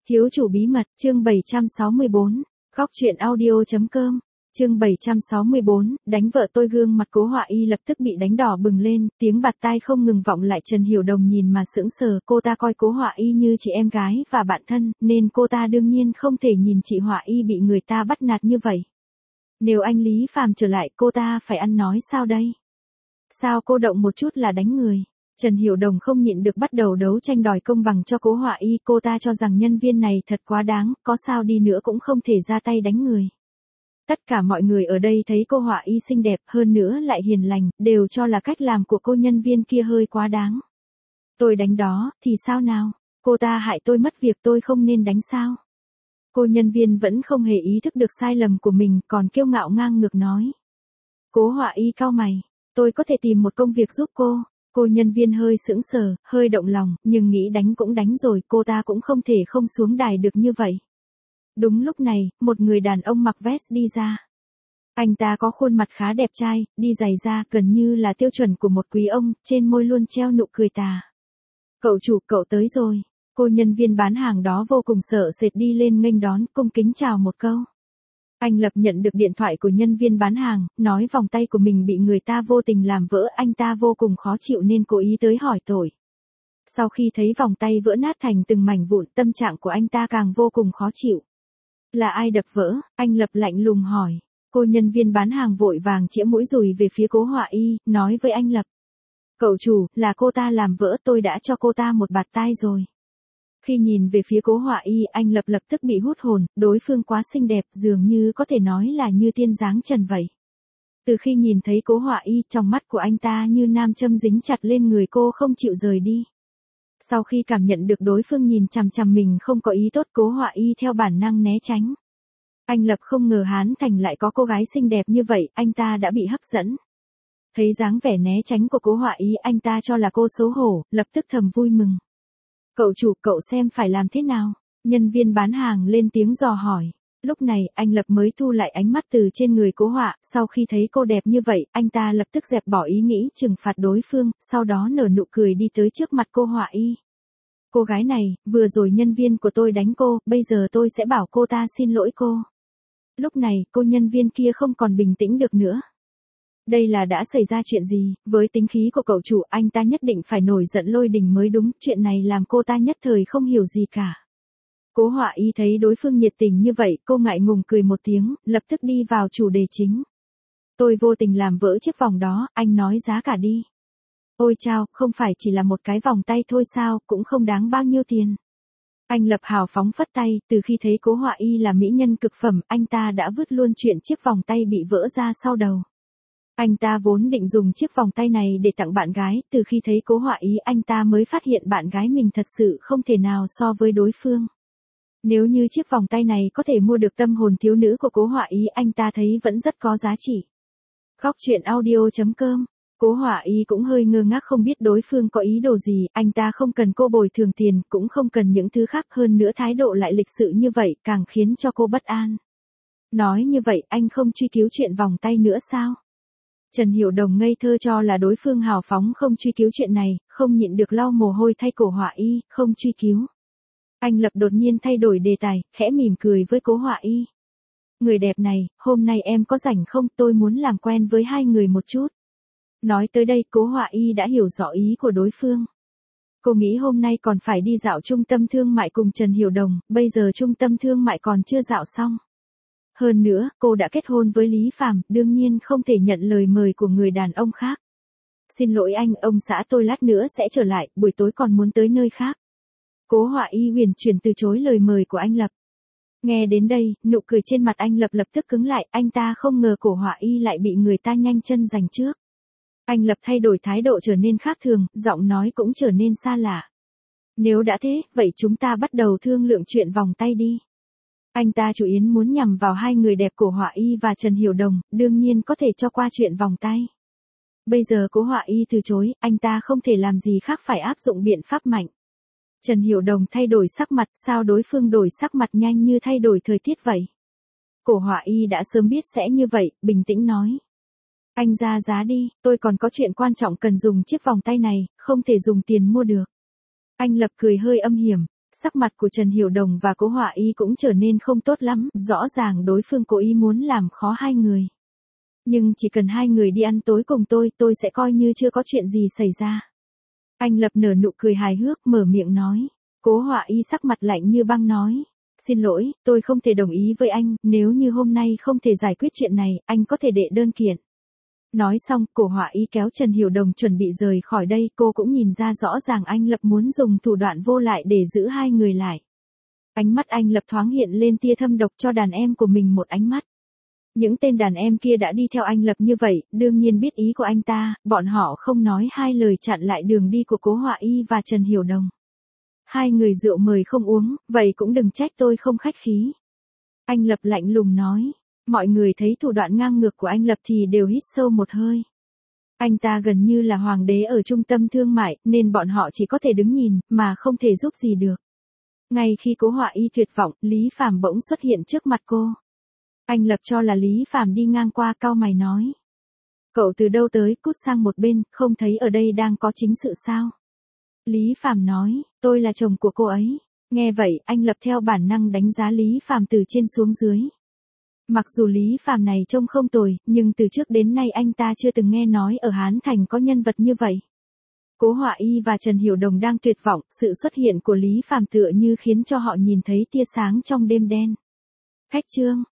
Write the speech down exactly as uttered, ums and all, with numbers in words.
Thiếu chủ bí mật, chương bảy trăm sáu mươi bốn, góc truyện audio.com, chương bảy trăm sáu mươi bốn, đánh vợ tôi. Gương mặt Cố Họa Y lập tức bị đánh đỏ bừng lên, tiếng bạt tai không ngừng vọng lại. Trần Hiểu Đồng nhìn mà sững sờ, cô ta coi Cố Họa Y như chị em gái và bạn thân, nên cô ta đương nhiên không thể nhìn chị Họa Y bị người ta bắt nạt như vậy. Nếu anh Lý Phàm trở lại, cô ta phải ăn nói sao đây? Sao cô động một chút là đánh người? Trần Hiểu Đồng không nhịn được bắt đầu đấu tranh đòi công bằng cho Cố Họa Y. Cô ta cho rằng nhân viên này thật quá đáng, có sao đi nữa cũng không thể ra tay đánh người. Tất cả mọi người ở đây thấy cô Họa Y xinh đẹp, hơn nữa lại hiền lành, đều cho là cách làm của cô nhân viên kia hơi quá đáng. Tôi đánh đó, thì sao nào? Cô ta hại tôi mất việc, tôi không nên đánh sao? Cô nhân viên vẫn không hề ý thức được sai lầm của mình, còn kiêu ngạo ngang ngược nói. Cố Họa Y cau mày, tôi có thể tìm một công việc giúp cô. Cô nhân viên hơi sững sờ, hơi động lòng, nhưng nghĩ đánh cũng đánh rồi, cô ta cũng không thể không xuống đài được như vậy. Đúng lúc này, một người đàn ông mặc vest đi ra. Anh ta có khuôn mặt khá đẹp trai, đi giày da, gần như là tiêu chuẩn của một quý ông, trên môi luôn treo nụ cười tà. Cậu chủ, cậu tới rồi. Cô nhân viên bán hàng đó vô cùng sợ sệt đi lên nghênh đón, cung kính chào một câu. Anh Lập nhận được điện thoại của nhân viên bán hàng, nói vòng tay của mình bị người ta vô tình làm vỡ, anh ta vô cùng khó chịu nên cố ý tới hỏi tội. Sau khi thấy vòng tay vỡ nát thành từng mảnh vụn, tâm trạng của anh ta càng vô cùng khó chịu. Là ai đập vỡ? Anh Lập lạnh lùng hỏi. Cô nhân viên bán hàng vội vàng chĩa mũi dùi về phía Cố Họa Y, nói với anh Lập. Cậu chủ, là cô ta làm vỡ, tôi đã cho cô ta một bạt tai rồi. Khi nhìn về phía Cố Họa Y, anh Lập lập tức bị hút hồn, đối phương quá xinh đẹp, dường như có thể nói là như tiên dáng trần vậy. Từ khi nhìn thấy Cố Họa Y, trong mắt của anh ta như nam châm dính chặt lên người cô không chịu rời đi. Sau khi cảm nhận được đối phương nhìn chằm chằm mình không có ý tốt, Cố Họa Y theo bản năng né tránh. Anh Lập không ngờ Hán Thành lại có cô gái xinh đẹp như vậy, anh ta đã bị hấp dẫn. Thấy dáng vẻ né tránh của Cố Họa Y, anh ta cho là cô xấu hổ, lập tức thầm vui mừng. Cậu chủ, cậu xem phải làm thế nào? Nhân viên bán hàng lên tiếng dò hỏi. Lúc này, anh Lập mới thu lại ánh mắt từ trên người Cố Họa, sau khi thấy cô đẹp như vậy, anh ta lập tức dẹp bỏ ý nghĩ trừng phạt đối phương, sau đó nở nụ cười đi tới trước mặt cô Họa Y. Cô gái này, vừa rồi nhân viên của tôi đánh cô, bây giờ tôi sẽ bảo cô ta xin lỗi cô. Lúc này, cô nhân viên kia không còn bình tĩnh được nữa. Đây là đã xảy ra chuyện gì? Với tính khí của cậu chủ, anh ta nhất định phải nổi giận lôi đình mới đúng, chuyện này làm cô ta nhất thời không hiểu gì cả. Cố Họa Y thấy đối phương nhiệt tình như vậy, cô ngại ngùng cười một tiếng, lập tức đi vào chủ đề chính. Tôi vô tình làm vỡ chiếc vòng đó, anh nói giá cả đi. Ôi chao, không phải chỉ là một cái vòng tay thôi sao, cũng không đáng bao nhiêu tiền. Anh Lập hào phóng phất tay, từ khi thấy Cố Họa Y là mỹ nhân cực phẩm, anh ta đã vứt luôn chuyện chiếc vòng tay bị vỡ ra sau đầu. Anh ta vốn định dùng chiếc vòng tay này để tặng bạn gái, từ khi thấy Cố Họa Y anh ta mới phát hiện bạn gái mình thật sự không thể nào so với đối phương. Nếu như chiếc vòng tay này có thể mua được tâm hồn thiếu nữ của Cố Họa Y, anh ta thấy vẫn rất có giá trị. Góc truyện audio.com. Cố Họa Y cũng hơi ngơ ngác không biết đối phương có ý đồ gì, anh ta không cần cô bồi thường tiền, cũng không cần những thứ khác, hơn nữa thái độ lại lịch sự như vậy, càng khiến cho cô bất an. Nói như vậy, anh không truy cứu chuyện vòng tay nữa sao? Trần Hiểu Đồng ngây thơ cho là đối phương hào phóng không truy cứu chuyện này, không nhịn được lau mồ hôi thay Cố Họa Y, không truy cứu. Anh Lập đột nhiên thay đổi đề tài, khẽ mỉm cười với Cố Họa Y. Người đẹp này, hôm nay em có rảnh không, tôi muốn làm quen với hai người một chút. Nói tới đây, Cố Họa Y đã hiểu rõ ý của đối phương. Cô nghĩ hôm nay còn phải đi dạo trung tâm thương mại cùng Trần Hiểu Đồng, bây giờ trung tâm thương mại còn chưa dạo xong. Hơn nữa, cô đã kết hôn với Lý Phàm, đương nhiên không thể nhận lời mời của người đàn ông khác. Xin lỗi anh, ông xã tôi lát nữa sẽ trở lại, buổi tối còn muốn tới nơi khác. Cố Họa Y huyền chuyển từ chối lời mời của anh Lập. Nghe đến đây, nụ cười trên mặt anh Lập lập tức cứng lại, anh ta không ngờ Cố Họa Y lại bị người ta nhanh chân giành trước. Anh Lập thay đổi thái độ trở nên khác thường, giọng nói cũng trở nên xa lạ. Nếu đã thế, vậy chúng ta bắt đầu thương lượng chuyện vòng tay đi. Anh ta chủ yếu muốn nhằm vào hai người đẹp Cố Họa Y và Trần Hiểu Đồng, đương nhiên có thể cho qua chuyện vòng tay. Bây giờ Cố Họa Y từ chối, anh ta không thể làm gì khác phải áp dụng biện pháp mạnh. Trần Hiểu Đồng thay đổi sắc mặt, sao đối phương đổi sắc mặt nhanh như thay đổi thời tiết vậy? Cố Họa Y đã sớm biết sẽ như vậy, bình tĩnh nói. Anh ra giá đi, tôi còn có chuyện quan trọng cần dùng chiếc vòng tay này, không thể dùng tiền mua được. Anh Lập cười hơi âm hiểm. Sắc mặt của Trần Hiểu Đồng và Cố Họa Y cũng trở nên không tốt lắm, rõ ràng đối phương cố ý muốn làm khó hai người. Nhưng chỉ cần hai người đi ăn tối cùng tôi, tôi sẽ coi như chưa có chuyện gì xảy ra. Anh Lập nở nụ cười hài hước, mở miệng nói. Cố Họa Y sắc mặt lạnh như băng nói. Xin lỗi, tôi không thể đồng ý với anh, nếu như hôm nay không thể giải quyết chuyện này, anh có thể đệ đơn kiện. Nói xong, Cố Họa Y kéo Trần Hiểu Đồng chuẩn bị rời khỏi đây, cô cũng nhìn ra rõ ràng anh Lập muốn dùng thủ đoạn vô lại để giữ hai người lại. Ánh mắt anh Lập thoáng hiện lên tia thâm độc, cho đàn em của mình một ánh mắt. Những tên đàn em kia đã đi theo anh Lập như vậy, đương nhiên biết ý của anh ta, bọn họ không nói hai lời chặn lại đường đi của Cố Họa Y và Trần Hiểu Đồng. Hai người rượu mời không uống, vậy cũng đừng trách tôi không khách khí. Anh Lập lạnh lùng nói. Mọi người thấy thủ đoạn ngang ngược của anh Lập thì đều hít sâu một hơi. Anh ta gần như là hoàng đế ở trung tâm thương mại, nên bọn họ chỉ có thể đứng nhìn, mà không thể giúp gì được. Ngay khi Cố Họa Y tuyệt vọng, Lý Phàm bỗng xuất hiện trước mặt cô. Anh Lập cho là Lý Phàm đi ngang qua, cau mày nói. Cậu từ đâu tới, cút sang một bên, không thấy ở đây đang có chính sự sao? Lý Phàm nói, tôi là chồng của cô ấy. Nghe vậy, anh Lập theo bản năng đánh giá Lý Phàm từ trên xuống dưới. Mặc dù Lý Phàm này trông không tồi, nhưng từ trước đến nay anh ta chưa từng nghe nói ở Hán Thành có nhân vật như vậy. Cố Họa Y và Trần Hiểu Đồng đang tuyệt vọng, sự xuất hiện của Lý Phàm tựa như khiến cho họ nhìn thấy tia sáng trong đêm đen. Khách trương,